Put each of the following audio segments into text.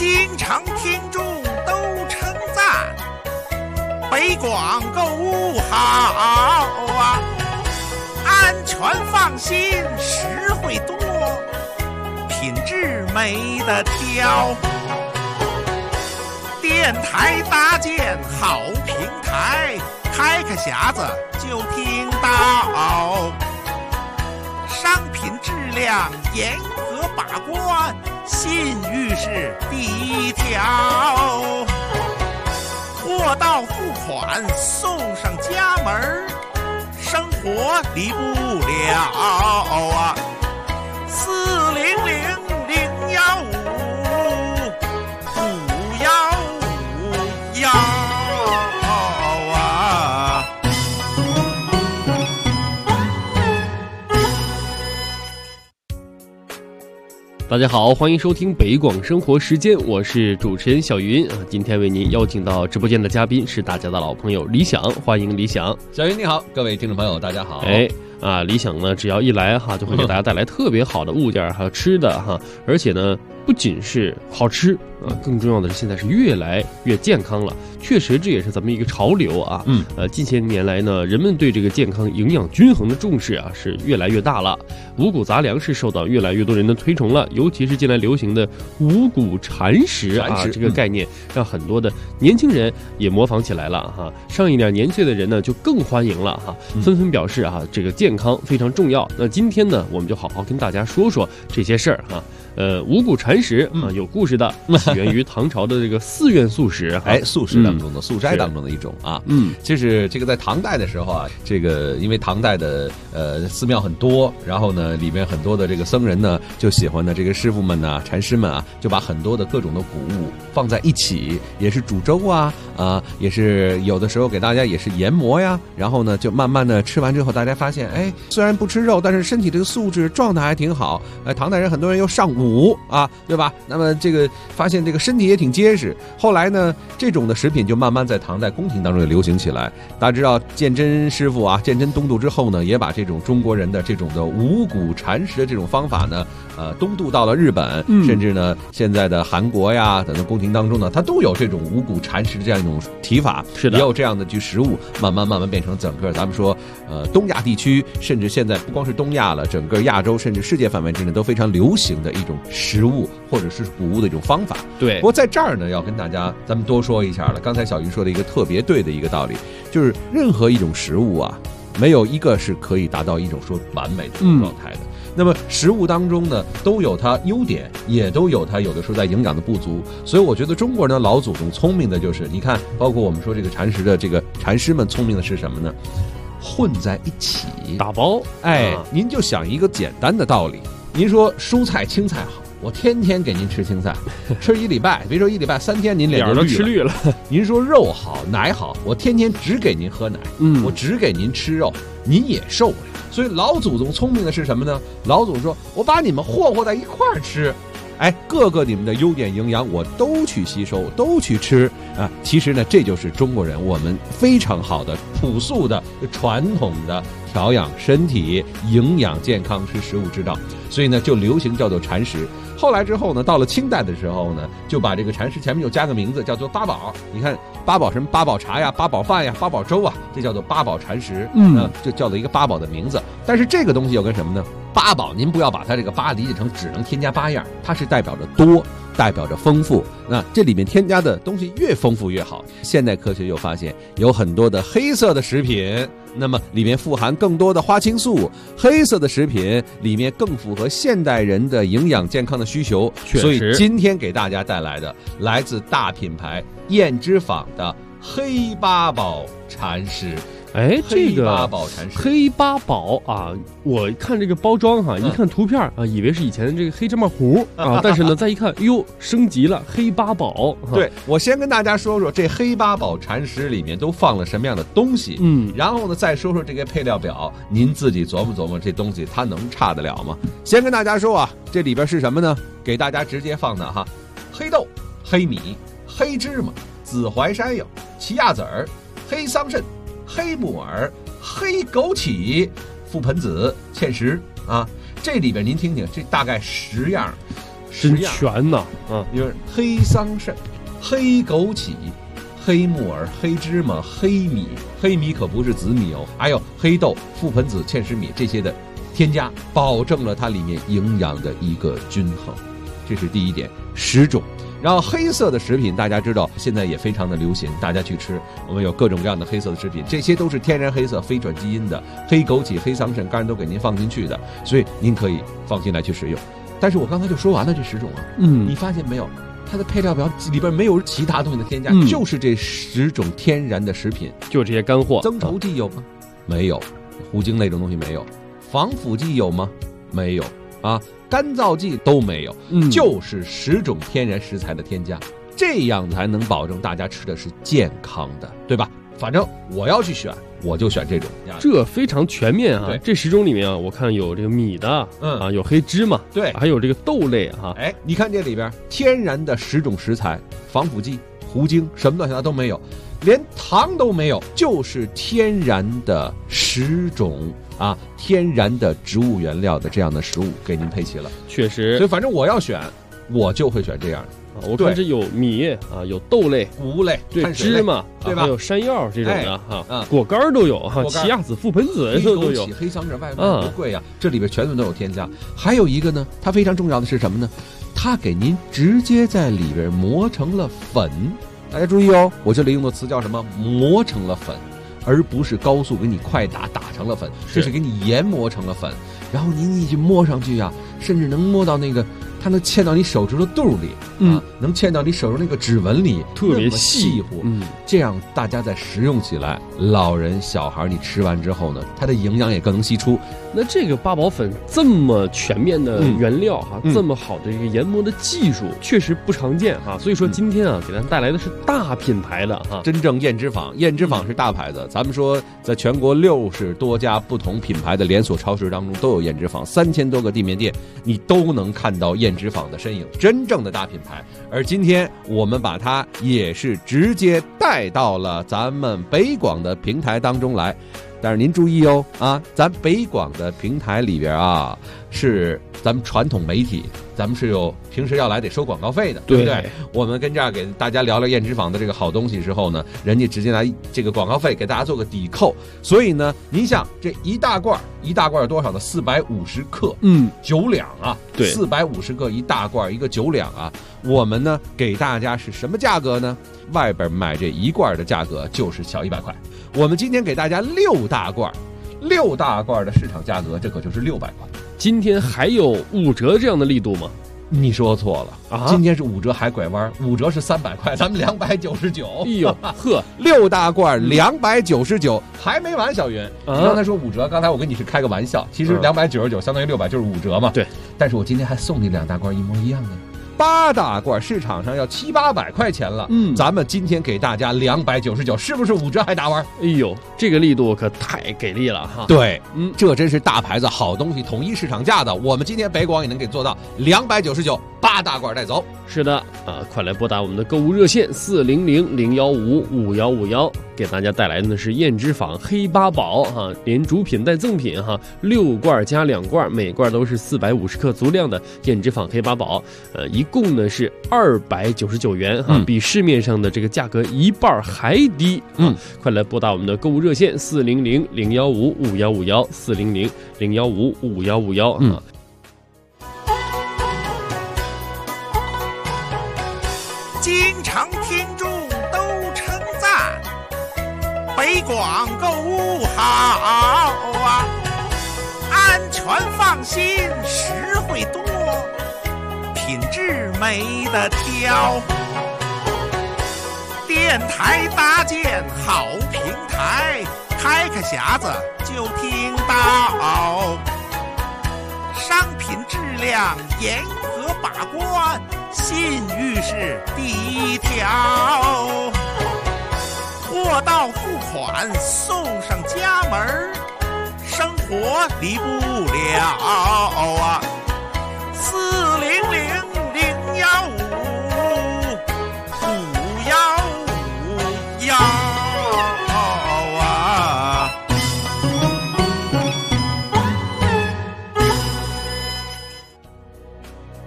京城听众都称赞，北广购物好啊，安全放心，实惠多，品质没得挑。电台搭建好平台，开个匣子就听到，商品质量严格把关，信誉是第一条。货到付款送上家门，生活离不了啊！400-015-515啊！ 大家好，欢迎收听北广生活时间，我是主持人小云啊。今天为您邀请到直播间的嘉宾是大家的老朋友李想，欢迎李想。 小云你好，各位听众朋友大家好。 李想呢，只要一来哈，就会给大家带来特别好的物件还有吃的哈，而且呢，不仅是好吃啊，更重要的是现在是越来越健康了。确实，这也是咱们一个潮流啊。近些年来呢，人们对这个健康、营养均衡的重视啊是越来越大了。五谷杂粮是受到越来越多人的推崇了，尤其是近来流行的五谷禅食啊，这个概念让很多的年轻人也模仿起来了哈。上一点年岁的人呢就更欢迎了哈，纷纷表示啊，这个健康非常重要。那今天呢，我们就好好跟大家说说这些事儿哈。五谷禅食啊，有故事的，起源于唐朝的这个寺院素食， 素食当中的素斋当中的一种啊，就是这个在唐代的时候啊，这个因为唐代的寺庙很多，然后呢里面很多的这个僧人呢就喜欢的这个师傅们呐、禅师们啊，就把很多的各种的谷物放在一起，也是煮粥啊，也是有的时候给大家也是研磨呀，然后呢就慢慢的吃完之后，大家发现，虽然不吃肉，但是身体这个素质状态还挺好。唐代人很多人又上武啊，对吧？那么这个发现这个身体也挺结实。后来呢，这种的食品就慢慢在唐代宫廷当中也流行起来。大家知道鉴真师傅啊，鉴真东渡之后呢，也把这种中国人的这种的五谷禅食的这种方法呢，东渡到了日本，甚至呢现在的韩国呀等等宫廷当中呢，它都有这种五谷禅食的这样一种提法， 是的， 也有这样的去食物，慢慢变成整个咱们说东亚地区，甚至现在不光是东亚了，整个亚洲甚至世界范围之内都非常流行的一种食物或者是谷物的一种方法。 对， 不过在这儿呢，要跟大家咱们多说一下了。刚才小云说的一个特别对的一个道理，就是任何一种食物啊，没有一个是可以达到一种说完美的状态的。那么食物当中呢，都有它优点，也都有它有的时候在营养的不足。所以我觉得中国人的老祖宗聪明的就是，你看，包括我们说这个禅食的这个禅师们聪明的是什么呢？混在一起打包。 您就想一个简单的道理，您说蔬菜青菜好，我天天给您吃青菜，吃1礼拜，别说1礼拜，3天您脸就吃绿了。 您说肉好奶好，我天天只给您喝奶，我只给您吃肉，您也受不了。所以老祖宗聪明的是什么呢？老祖宗说，我把你们和在一块儿吃，各个你们的优点营养我都去吸收，都去吃啊。其实呢，这就是中国人我们非常好的朴素的传统的调养身体、营养健康吃食物之道。所以呢，就流行叫做禅食。后来之后呢，到了清代的时候呢，就把这个禅食前面又加个名字，叫做八宝。你看八宝什么？八宝茶呀，八宝饭呀，八宝粥啊，这叫做八宝禅食。就叫做一个八宝的名字。但是这个东西又跟什么呢？八宝，您不要把它这个八理解成只能添加8样，它是代表着多，代表着丰富。那这里面添加的东西越丰富越好。现代科学又发现有很多的黑色的食品，那么里面富含更多的花青素，黑色的食品里面更符合现代人的营养健康的需求。所以今天给大家带来的来自大品牌燕之坊的黑八宝禅食。 这个黑八宝禅食， 黑八宝啊，我看这个包装哈，一看图片啊，以为是以前的这个黑芝麻糊啊，但是呢，再一看，哟，升级了，黑八宝。 对，我先跟大家说说这黑八宝禅食里面都放了什么样的东西，然后呢，再说说这个配料表，您自己琢磨琢磨，这东西它能差得了吗？先跟大家说啊，这里边是什么呢？给大家直接放的哈，黑豆、黑米、黑芝麻、紫淮山药、奇亚籽儿、黑桑葚、黑木耳、黑枸杞、覆盆子、芡实啊，这里边您听听，这大概10样。 真全呐啊！ 因为黑桑葚、黑枸杞、黑木耳、黑芝麻、黑米，黑米可不是紫米哦，还有黑豆、覆盆子、芡实米这些的添加，保证了它里面营养的一个均衡。这是第一点，10种。然后黑色的食品大家知道现在也非常的流行，大家去吃，我们有各种各样的黑色的食品，这些都是天然黑色非转基因的，黑枸杞、黑桑葚当然都给您放进去的，所以您可以放心来去使用。但是我刚才就说完了这10种啊，你发现没有，它的配料表里边没有其他东西的添加，就是这10种天然的食品， 就这些干货。 增稠剂有吗？没有。糊精那种东西没有。防腐剂有吗？没有啊。干燥剂都没有，就是10种天然食材的添加，这样才能保证大家吃的是健康的，对吧？反正我要去选，我就选这种。 这非常全面啊！这10种里面啊，我看有这个米的，有黑芝麻， 对， 还有这个豆类哈。 哎，你看这里边天然的10种食材，防腐剂、糊精什么乱七八糟都没有，连糖都没有，就是天然的10种天然的植物原料的这样的食物给您配齐了。 确实， 所以反正我要选，我就会选这样的。 我看这有米有豆类、 谷物类， 对，芝麻，对吧？还有山药这种的果干都有奇亚籽、覆盆子都有， 黑桑葚外卖不贵这里边全都有添加。还有一个呢，它非常重要的是什么呢？它给您直接在里边磨成了粉。大家注意哦，我这里用的词叫什么？磨成了粉。而不是高速给你快打成了粉，这是给你研磨成了粉，然后您一去摸上去甚至能摸到那个它能嵌到你手指头肚里能嵌到你手上那个指纹里， 特别细乎。这样大家在食用起来，老人小孩你吃完之后呢，它的营养也更能析出。 那这个八宝粉这么全面的原料这么好的一个研磨的技术，确实不常见所以说今天给咱带来的是大品牌的真正燕之坊是大牌子。咱们说在全国60多家不同品牌的连锁超市当中都有燕之坊，3000多个地面店，你都能看到燕之坊的身影，真正的大品牌。而今天我们把它也是直接带到了咱们北广的平台当中来。但是您注意哦咱北广的平台里边是咱们传统媒体，咱们是有平时要来得收广告费的，对不对？我们跟这儿给大家聊聊燕之坊的这个好东西之后呢，人家直接拿这个广告费给大家做个抵扣。所以呢，您像这一大罐有多少呢？450克，9两对 ，450克一大罐，一个9两我们呢给大家是什么价格呢？外边买这一罐的价格就是小100块，我们今天给大家6大罐的市场价格，这可就是600块。 今天还有5折这样的力度吗？ 你说错了今天是5折还拐弯，5折是300块，咱们299。 哎呦呵 ，6大罐299，还没完，小云。你刚才说5折，刚才我跟你是开个玩笑，其实299相当于600，就是5折嘛。 对， 但是我今天还送你2大罐一模一样的。8大罐市场上要700-800块钱了，咱们今天给大家299，是不是5折还打弯？ 哎呦，这个力度可太给力了对，这真是大牌子好东西，统一市场价的。我们今天北广也能给做到299，8大罐带走。 是的快来拨打我们的购物热线400-015-5151，给大家带来的呢是燕之坊黑八宝连主品带赠品6罐加2罐，每罐都是450克足量的燕之坊黑八宝，一共呢是299元比市面上的这个价格一半还低快来拨打我们的购物热线400-015-5151 400-015-5151 经常听众都称赞北广购物好安全放心，实惠多，品质没得挑。电台搭建好平台，开匣子就听到，商品质量严格把关，信誉是第一条，货到付款送上家门，生活离不了400-015-5151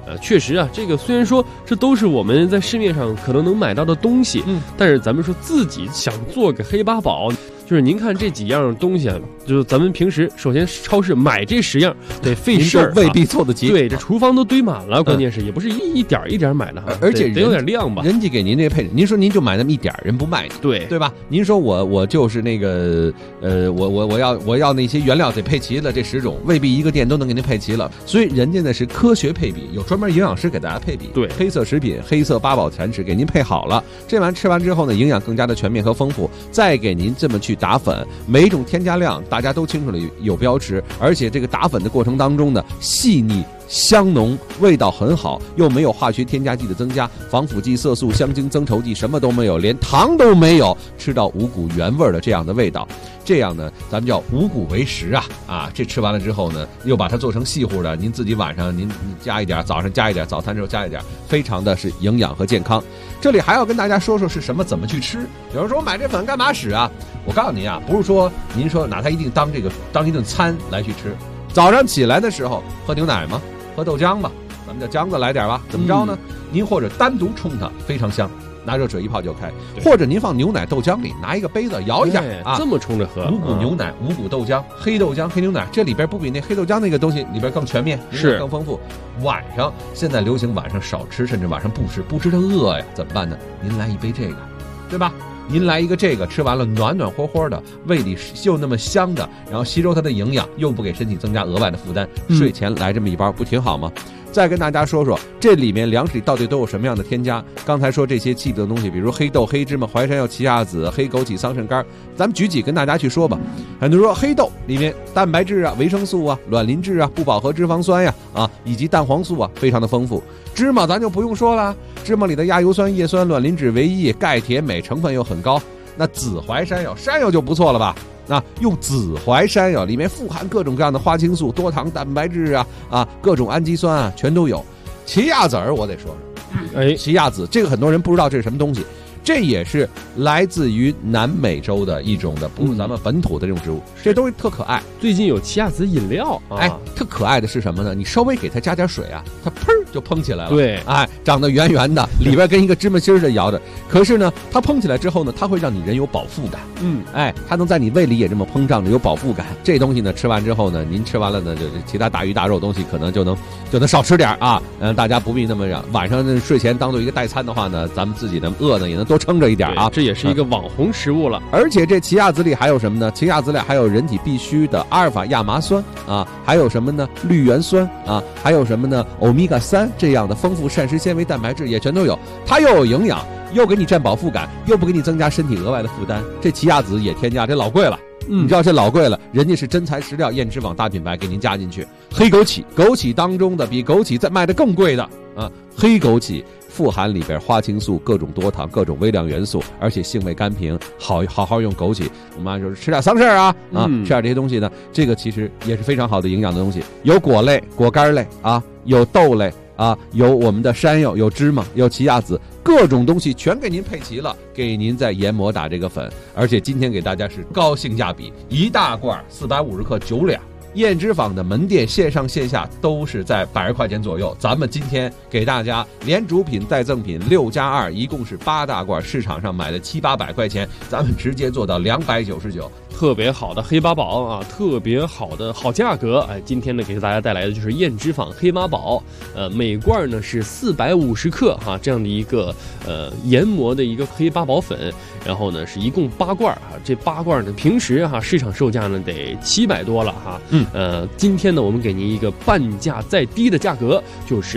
确实啊，这个虽然说这都是我们在市面上可能能买到的东西，但是咱们说自己想做个黑八宝，就是您看这几样东西啊，就是咱们平时首先超市买这10样得费事儿， 未必凑得齐。 对，这厨房都堆满了，关键是也不是一点一点买的哈， 而且得有点量吧。 人家给您这个配置，您说您就买那么一点，人不卖你，对吧？您说我就是那个我要那些原料得配齐了，这10种未必一个店都能给您配齐了，所以人家呢是科学配比，有专门营养师给大家配比， 对， 黑色食品、黑色八宝产食给您配好了，这玩意吃完之后呢，营养更加的全面和丰富，再给您这么去打粉，每一种添加量大家都清楚了有标识，而且这个打粉的过程当中呢，细腻香浓，味道很好，又没有化学添加剂的增加，防腐剂、色素、香精、增稠剂什么都没有，连糖都没有，吃到五谷原味的这样的味道。这样呢，咱们叫五谷为食啊！这吃完了之后呢，又把它做成细糊的，您自己晚上您加一点，早上加一点，早餐之后加一点，非常的是营养和健康。这里还要跟大家说说是什么，怎么去吃。有人说买这粉干嘛使啊？我告诉您啊，不是说您说拿它一定当一顿餐来去吃。早上起来的时候喝牛奶吗？喝豆浆吧，咱们叫浆子来点吧。怎么着呢？您或者单独冲它，非常香。拿热水一泡就开，或者您放牛奶豆浆里，拿一个杯子摇一下啊， 这么冲着喝。 五谷牛奶、五谷豆浆、黑豆浆、黑牛奶，这里边不比那黑豆浆那个东西里边更全面， 是更丰富。晚上现在流行晚上少吃，甚至晚上不吃，不吃它饿呀，怎么办呢？您来一杯这个，对吧？您来一个这个，吃完了暖暖和和的，胃里又那么香的，然后吸收它的营养，又不给身体增加额外的负担，睡前来这么一包，不挺好吗？再跟大家说说这里面粮食里到底都有什么样的添加。刚才说这些气的东西，比如黑豆、黑芝麻、淮山药、奇亚籽、黑枸杞、桑葚干，咱们举几跟大家去说吧。很多人说黑豆里面蛋白质啊、维生素啊、卵磷脂啊、不饱和脂肪酸呀以及蛋黄素啊，非常的丰富。芝麻咱就不用说了，芝麻里的亚油酸、叶酸、卵磷脂、维 E、钙、铁、镁成分又很高。那紫淮山药，山药就不错了吧？用紫淮山药里面富含各种各样的花青素、多糖蛋白质各种氨基酸啊，全都有。奇亚籽我得说说，奇亚籽这个很多人不知道这是什么东西，这也是来自于南美洲的一种的，不是咱们本土的这种植物，这东西特可爱。 最近有奇亚籽饮料特可爱的是什么呢？你稍微给它加点水啊，它砰就蓬起来了。 对， 长得圆圆的，里边跟一个芝麻芯似的摇着。可是呢，它蓬起来之后呢，它会让你人有饱腹感。它能在你胃里也这么膨胀着，有饱腹感。这东西呢，吃完之后呢，您吃完了呢，就其他大鱼大肉东西可能就能少吃点大家不必那么让晚上睡前当做一个代餐的话呢，咱们自己的饿呢也能多撑着一点这也是一个网红食物了。 而且这奇亚籽里还有什么呢？奇亚籽里还有人体必需的阿尔法亚麻酸还有什么呢？绿原酸还有什么呢？欧米伽3这样的丰富膳食纤维蛋白质也全都有，它又有营养，又给你占饱腹感，又不给你增加身体额外的负担。这奇亚籽也添加，这老贵了。你知道这老贵了，人家是真材实料燕之网大品牌给您加进去。黑枸杞，枸杞当中的比枸杞再卖的更贵的黑枸杞富含里边花青素、各种多糖、各种微量元素，而且性味甘平，好好用枸杞。我们就是吃点桑葚吃点这些东西呢，这个其实也是非常好的营养的东西。有果类、果干类有豆类有我们的山药，有芝麻，有奇亚籽，各种东西全给您配齐了，给您再研磨打这个粉。而且今天给大家是高性价比，一大罐450克9两。燕之坊的门店线上线下都是在100块钱左右，咱们今天给大家连主品带赠品6+2，一共是8大罐，市场上买的700-800块钱，咱们直接做到299。 特别好的黑八宝特别好的好价格。今天呢给大家带来的就是燕之坊黑八宝，每罐呢是450克这样的一个研磨的一个黑八宝粉，然后呢是一共8罐这8罐呢平时市场售价呢得700多了今天呢我们给您一个半价再低的价格，就是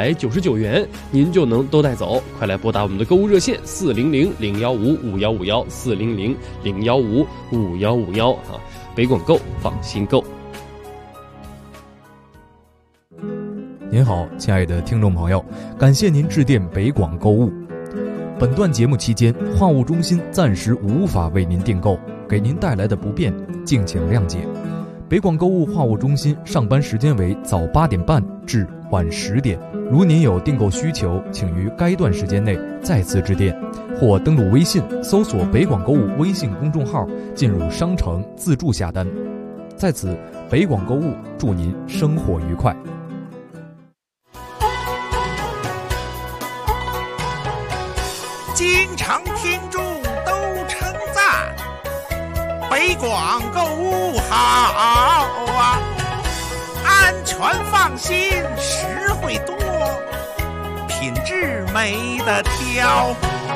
299元，您就能都带走。快来拨打我们的购物热线400-015-5151，400-015-5151北广购放心购。 您好，亲爱的听众朋友，感谢您致电北广购物。本段节目期间，话务中心暂时无法为您订购，给您带来的不便，敬请谅解。北广购物话务中心上班时间为早8点半至晚10点，如您有订购需求，请于该段时间内再次致电，或登录微信搜索北广购物微信公众号，进入商城自助下单。在此，北广购物祝您生活愉快。 经常听众都称赞北广购物好啊，安全放心，实惠多，品质没得挑。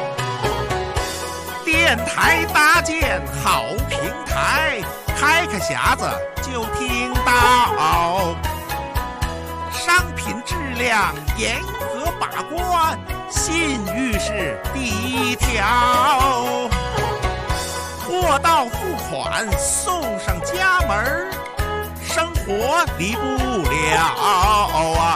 电台搭建好平台，开开匣子就听到，商品质量严格把关，信誉是第一条。货到付款送上家门，生活离不了啊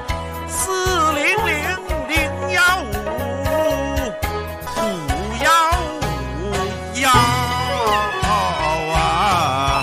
！400-015-515啊！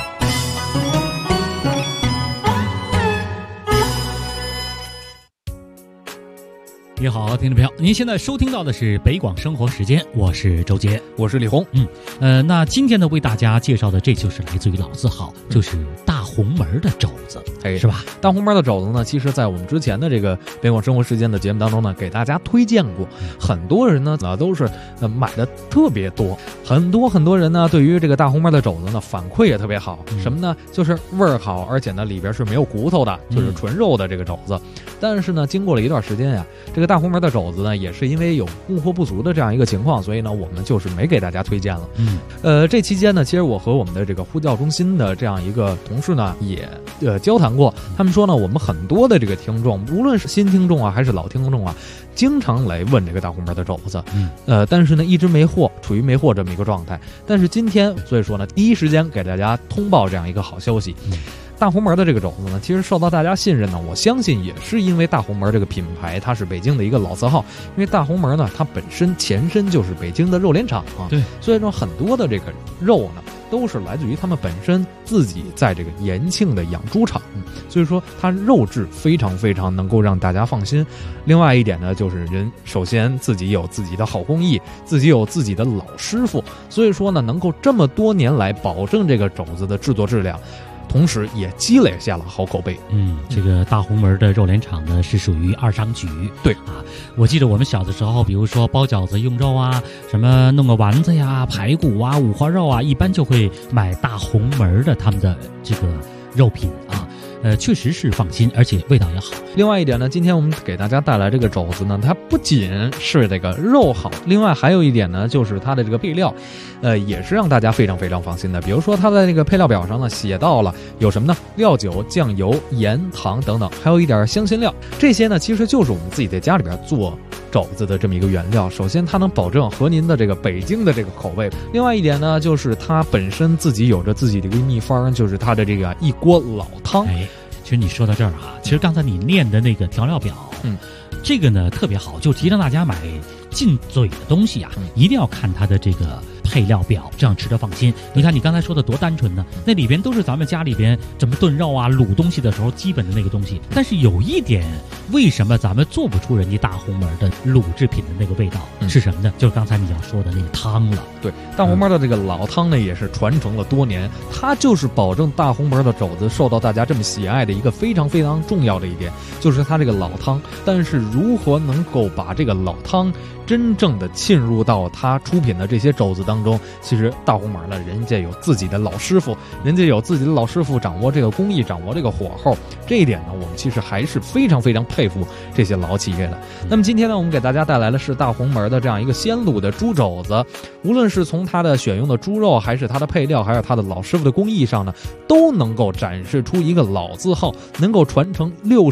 你好，听众朋友，您现在收听到的是北广生活时间，我是周杰， 我是李红。 那今天呢，为大家介绍的这就是来自于老字号，就是大红门的肘子，是吧？ 大红门的肘子呢，其实在我们之前的这个北广生活时间的节目当中呢，给大家推荐过。很多人呢都是买的特别多，很多人呢对于这个大红门的肘子呢反馈也特别好。什么呢？就是味儿好，而且呢里边是没有骨头的，就是纯肉的这个肘子。但是呢，经过了一段时间呀，这个大红门的肘子呢，也是因为有供货不足的这样一个情况，所以呢，我们就是没给大家推荐了。这期间呢，其实我和我们的这个呼叫中心的这样一个同事呢，也交谈过。他们说呢，我们很多的这个听众，无论是新听众啊，还是老听众啊，经常来问这个大红门的肘子。但是呢，一直没货，处于没货这么一个状态。但是今天，所以说呢，第一时间给大家通报这样一个好消息。大红门的这个肘子呢，其实受到大家信任呢，我相信也是因为大红门这个品牌，它是北京的一个老字号。因为大红门呢，它本身前身就是北京的肉联厂啊， 对， 所以说很多的这个肉呢，都是来自于他们本身自己在这个延庆的养猪场，所以说它肉质非常非常能够让大家放心。另外一点呢，就是人首先自己有自己的好工艺，自己有自己的老师傅，所以说呢，能够这么多年来保证这个肘子的制作质量。同时也积累下了好口碑。 这个大红门的肉联厂呢是属于二商局。 对啊，我记得我们小的时候，比如说包饺子用肉啊，什么弄个丸子呀、排骨啊、五花肉啊，一般就会买大红门的他们的这个肉品啊。确实是放心，而且味道也好。 另外一点呢，今天我们给大家带来这个肘子呢，它不仅是这个肉好，另外还有一点呢，就是它的这个配料，也是让大家非常非常放心的。比如说它在这个配料表上呢，写到了有什么呢？料酒、酱油、盐、糖等等，还有一点香辛料。这些呢，其实就是我们自己在家里边做肘子的这么一个原料。首先，它能保证和您的这个北京的这个口味。另外一点呢，就是它本身自己有着自己的一个秘方，就是它的这个一锅老汤。 其实你说到这儿啊，其实刚才你念的那个调料表，这个呢特别好，就提倡大家买进嘴的东西啊，一定要看它的这个配料表，这样吃着放心。你看你刚才说的多单纯呢，那里边都是咱们家里边怎么炖肉啊、卤东西的时候基本的那个东西。但是有一点，为什么咱们做不出人家大红门的卤制品的那个味道？是什么呢？就是刚才你要说的那个汤了。 对，大红门的这个老汤呢，也是传承了多年，它就是保证大红门的肘子受到大家这么喜爱的一个非常非常重要的一点，就是它这个老汤。但是如何能够把这个老汤真正的浸入到他出品的这些肘子当中，其实大红门呢，人家有自己的老师傅，掌握这个工艺，掌握这个火候，这一点呢，我们其实还是非常非常佩服这些老企业的。那么今天呢，我们给大家带来的是大红门的这样一个鲜卤的猪肘子，无论是从它的选用的猪肉，还是它的配料，还有它的老师傅的工艺上呢，都能够展示出一个老字号能够传承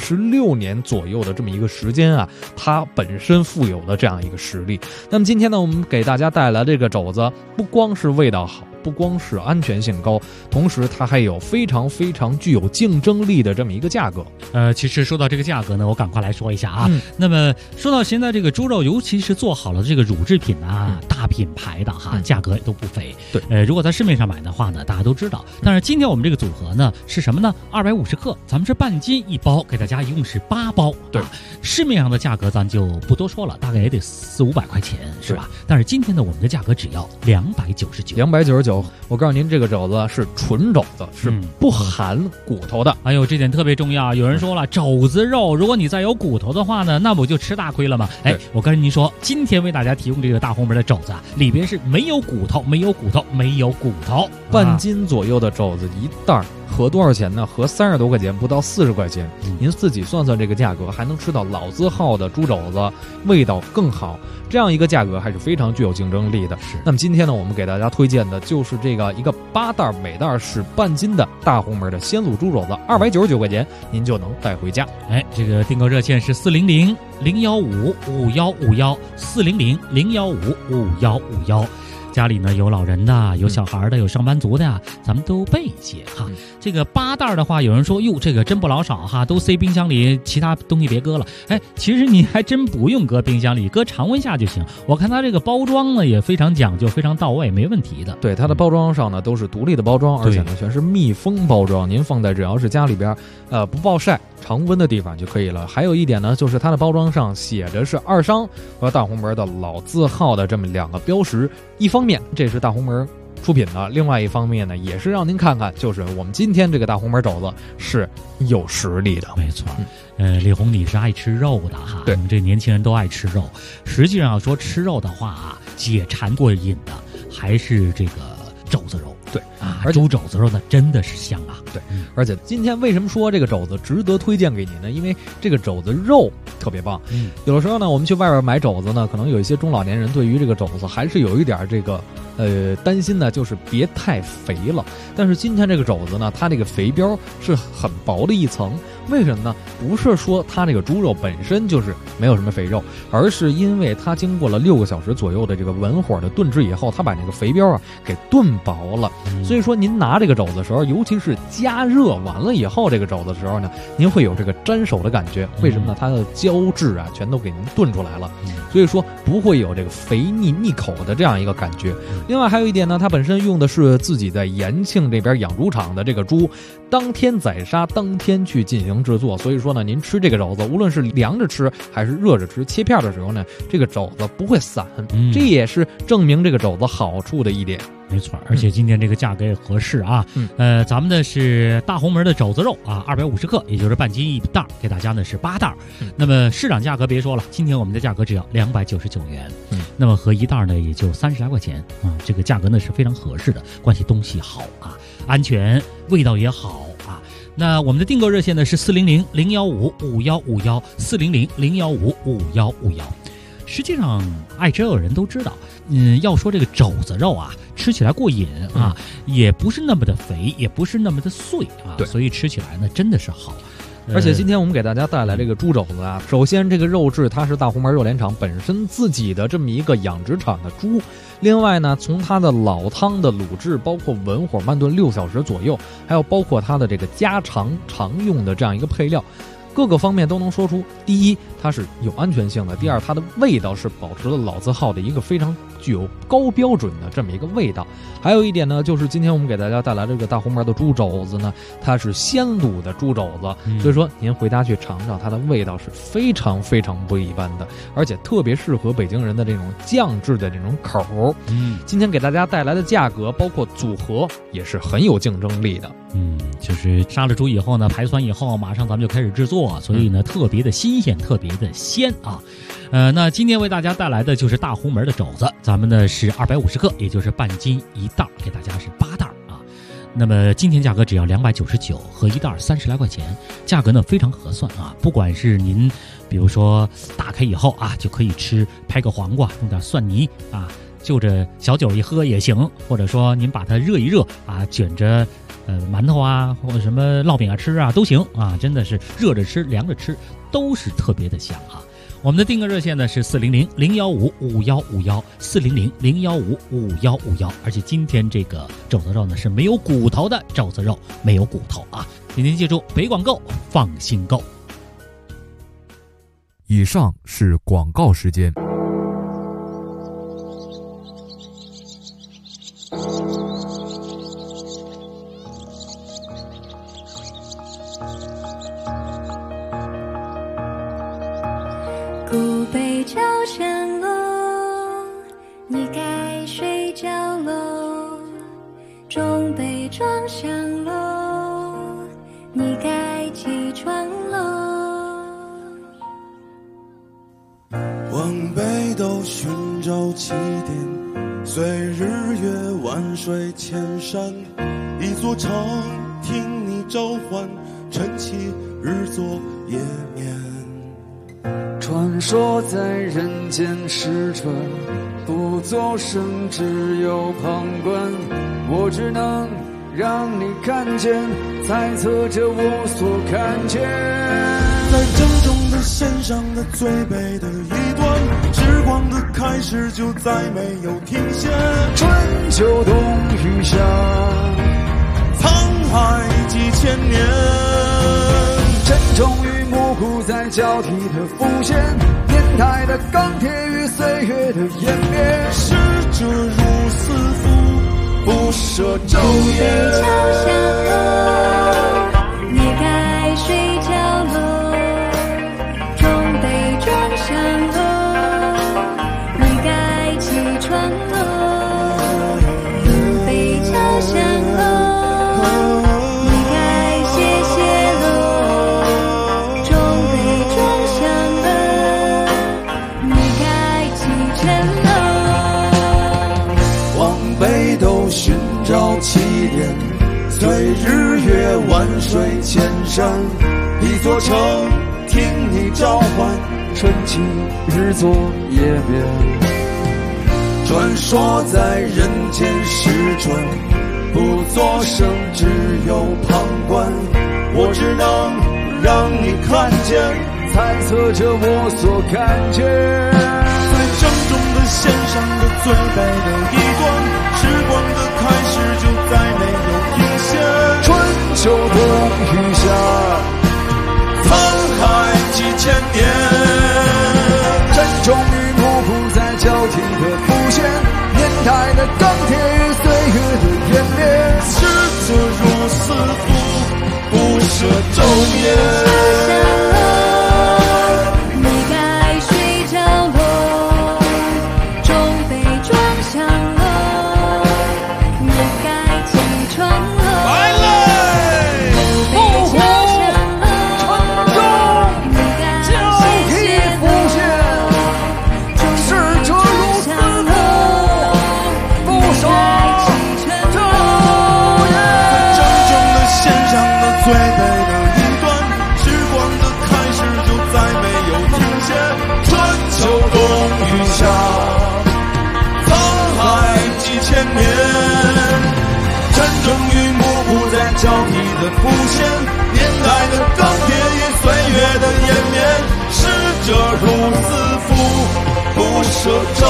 66年左右的这么一个时间啊，它本身富有的这样一个实力。那么今天呢，我们给大家带来这个肘子，不光是味道好，不光是安全性高，同时它还有非常非常具有竞争力的这么一个价格。 其实说到这个价格呢，我赶快来说一下啊。那么说到现在这个猪肉，尤其是做好了这个乳制品啊，大品牌的哈，价格都不菲。 对， 如果在市面上买的话呢，大家都知道。但是今天我们这个组合呢是什么呢？250克，咱们是半斤一包，给大家一共是8包。 对， 市面上的价格咱就不多说了，大概也得400-500块钱，是吧？但是今天呢，我们的价格只要299。 肘，我告诉您，这个肘子是纯肘子，是不含骨头的。 哎呦，这点特别重要。有人说了，肘子肉，如果你再有骨头的话呢，那不就吃大亏了吗？哎，我跟您说，今天为大家提供这个大红门的肘子啊，里边是没有骨头，没有骨头，没有骨头， 半斤左右的肘子一袋儿。合多少钱呢？合30多块钱，不到40块钱。您自己算算这个价格，还能吃到老字号的猪肘子，味道更好。这样一个价格还是非常具有竞争力的。 是。 那么今天呢，我们给大家推荐的就是这个一个8袋，每袋是半斤的大红门的鲜卤猪肘子，299块钱，您就能带回家。 哎，这个订购热线是400-015-5151，400-015-5151。家里呢有老人的，有小孩的，有上班族的呀，咱们都备些哈。这个8袋的话，有人说哟，这个真不老少哈，都塞冰箱里，其他东西别搁了。哎，其实你还真不用搁冰箱里，搁常温下就行。我看它这个包装呢也非常讲究，非常到位，没问题的。 对，它的包装上呢都是独立的包装，而且呢全是密封包装，您放在只要是家里边不暴晒常温的地方就可以了。还有一点呢，就是它的包装上写着是二商和大红门的老字号的这么2个标识。一方面这是大红门出品的，另外一方面呢也是让您看看，就是我们今天这个大红门肘子是有实力的。 没错。李红，你是爱吃肉的哈？ 对， 我们这年轻人都爱吃肉。实际上要说吃肉的话啊，解馋过瘾的还是这个肘子肉。 对啊，猪肘子肉呢真的是香啊。 对，而且今天为什么说这个肘子值得推荐给您呢？因为这个肘子肉特别棒。有的时候呢，我们去外边买肘子呢，可能有一些中老年人对于这个肘子还是有一点这个担心呢，就是别太肥了。但是今天这个肘子呢，它这个肥膘是很薄的一层。为什么呢？不是说它这个猪肉本身就是没有什么肥肉，而是因为它经过了6个小时左右的这个文火的炖制以后，它把那个肥膘啊给炖薄了。所以说您拿这个肘子的时候，尤其是加热完了以后这个肘子的时候呢，您会有这个沾手的感觉。为什么呢？它的胶质啊全都给您炖出来了，所以说不会有这个肥腻口的这样一个感觉。另外还有一点呢，它本身用的是自己在延庆这边养猪场的这个猪，当天宰杀当天去进行制作，所以说呢，您吃这个肘子，无论是凉着吃还是热着吃，切片的时候呢，这个肘子不会散，这也是证明这个肘子好处的一点。 没错，而且今天这个价格也合适啊。咱们的是大红门的肘子肉啊，250克，也就是半斤一袋，给大家呢是8袋。那么市场价格别说了，今天我们的价格只要299元。那么合一袋呢也就30来块钱啊，这个价格呢是非常合适的，关系东西好啊，安全，味道也好啊。那我们的订购热线呢是400-015-5151，400-015-5151。实际上爱吃肉的人都知道，要说这个肘子肉啊，吃起来过瘾啊，也不是那么的肥，也不是那么的碎啊，所以吃起来呢真的是好。 而且今天我们给大家带来这个猪肘子啊，首先这个肉质它是大红门肉联厂本身自己的这么一个养殖场的猪，另外呢，从它的老汤的卤制，包括文火慢炖6小时左右，还有包括它的这个家常用的这样一个配料，各个方面都能说出，第一它是有安全性的，第二它的味道是保持了老字号的一个非常具有高标准的这么一个味道。还有一点呢，就是今天我们给大家带来这个大红门的猪肘子呢，它是鲜卤的猪肘子，所以说您回家去尝尝，它的味道是非常非常不一般的，而且特别适合北京人的这种酱制的这种口。今天给大家带来的价格包括组合也是很有竞争力的。 就是杀了猪以后呢，排酸以后马上咱们就开始制作，所以呢特别的新鲜，特别的鲜啊。那今天为大家带来的就是大红门的肘子，咱们呢是250克，也就是半斤一袋，给大家是8袋啊。那么今天价格只要299，合一袋30来块钱，价格呢非常合算啊。不管是您比如说打开以后啊就可以吃，拍个黄瓜，用点蒜泥啊，就着小酒一喝也行，或者说您把它热一热啊，卷着馒头啊或者什么烙饼啊吃啊都行啊，真的是热着吃凉着吃都是特别的香啊。我们的订购热线呢是400-015-5151，400-015-5151，而且今天这个肘子肉呢是没有骨头的肘子肉，没有骨头啊。您记住，北广购放心购。 以上是广告时间。 古北朝晨落，你该睡觉喽。 往北斗寻找起点，随日月万水千山，一座城听你召唤，晨起日作夜眠。 传说在人间使者，不作声，只有旁观。我只能让你看见，猜测着我所看见。 在郑重的献上的最北的一段，时光的开始就再没有停歇。 春秋冬雨夏， 沧海几千年， 沉重与模糊在交替的浮现，年代的钢铁与岁月的湮灭。 逝者如斯夫，不舍昼夜。 桥下楼，你该睡觉喽，钟被撞响喽，你该起床喽，路被敲响喽，你该谢谢喽，钟被撞响了，你该启程喽。 往北斗寻找起点，随日月万水千山，一座城听你召唤， 晨起日作夜眠。 传说在人间时转，不作声，只有旁观。我只能让你看见， 猜测着我所看见。 在郑重的献上的最北的一段，时光的开始就再没有停歇。 春秋冬雨夏， 沧海几千年， 沉重与模糊在交替的浮现，年代的钢铁与岁月的湮灭。 逝者如斯夫，不舍昼夜。 你该睡觉喽，钟被撞响喽，你该起床喽，路被敲响喽，你该谢谢喽，钟被撞响喽，你该启程喽。 郑重的献上的最北的一段，时光的开始就再没有停歇。春秋冬雨夏，沧海几千年，沉重与模糊在交替的浮现，年代的钢铁与岁月的湮灭。逝者如斯夫，不舍昼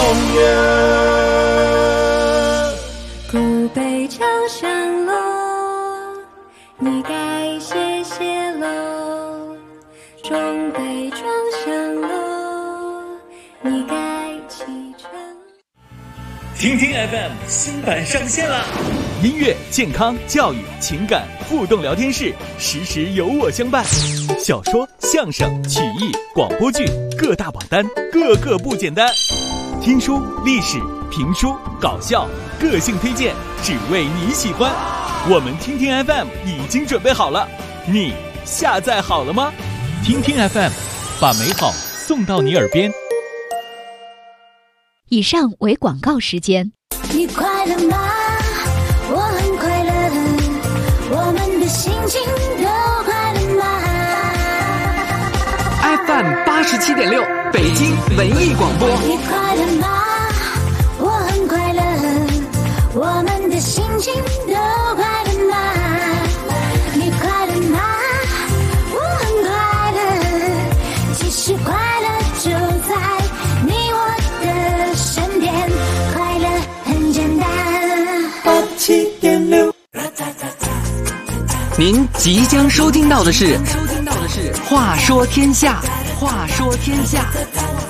夜。 鼓被敲响喽，你该谢谢喽，钟被撞响喽，你该启程。 听听 FM 新版上线啦！ 音乐、健康、教育、情感互动聊天室，时时有我相伴。小说、相声、曲艺、广播剧各大榜单，个个不简单。听书、历史、评书、搞笑，个性推荐，只为你喜欢。我们听听 FM 已经准备好了，你下载好了吗？听听 FM， 把美好送到你耳边。 以上为广告时间。 你快乐吗？我很快乐，我们的心情都快乐吗？ FM 87.6，北京文艺广播。 你快乐吗？我很快乐，我们的心情都快乐吗？你快乐吗？我很快乐，其实快乐就在你我的身边，快乐很简单。 87.6。 您即将收听到的是《话说天下》，话说天下。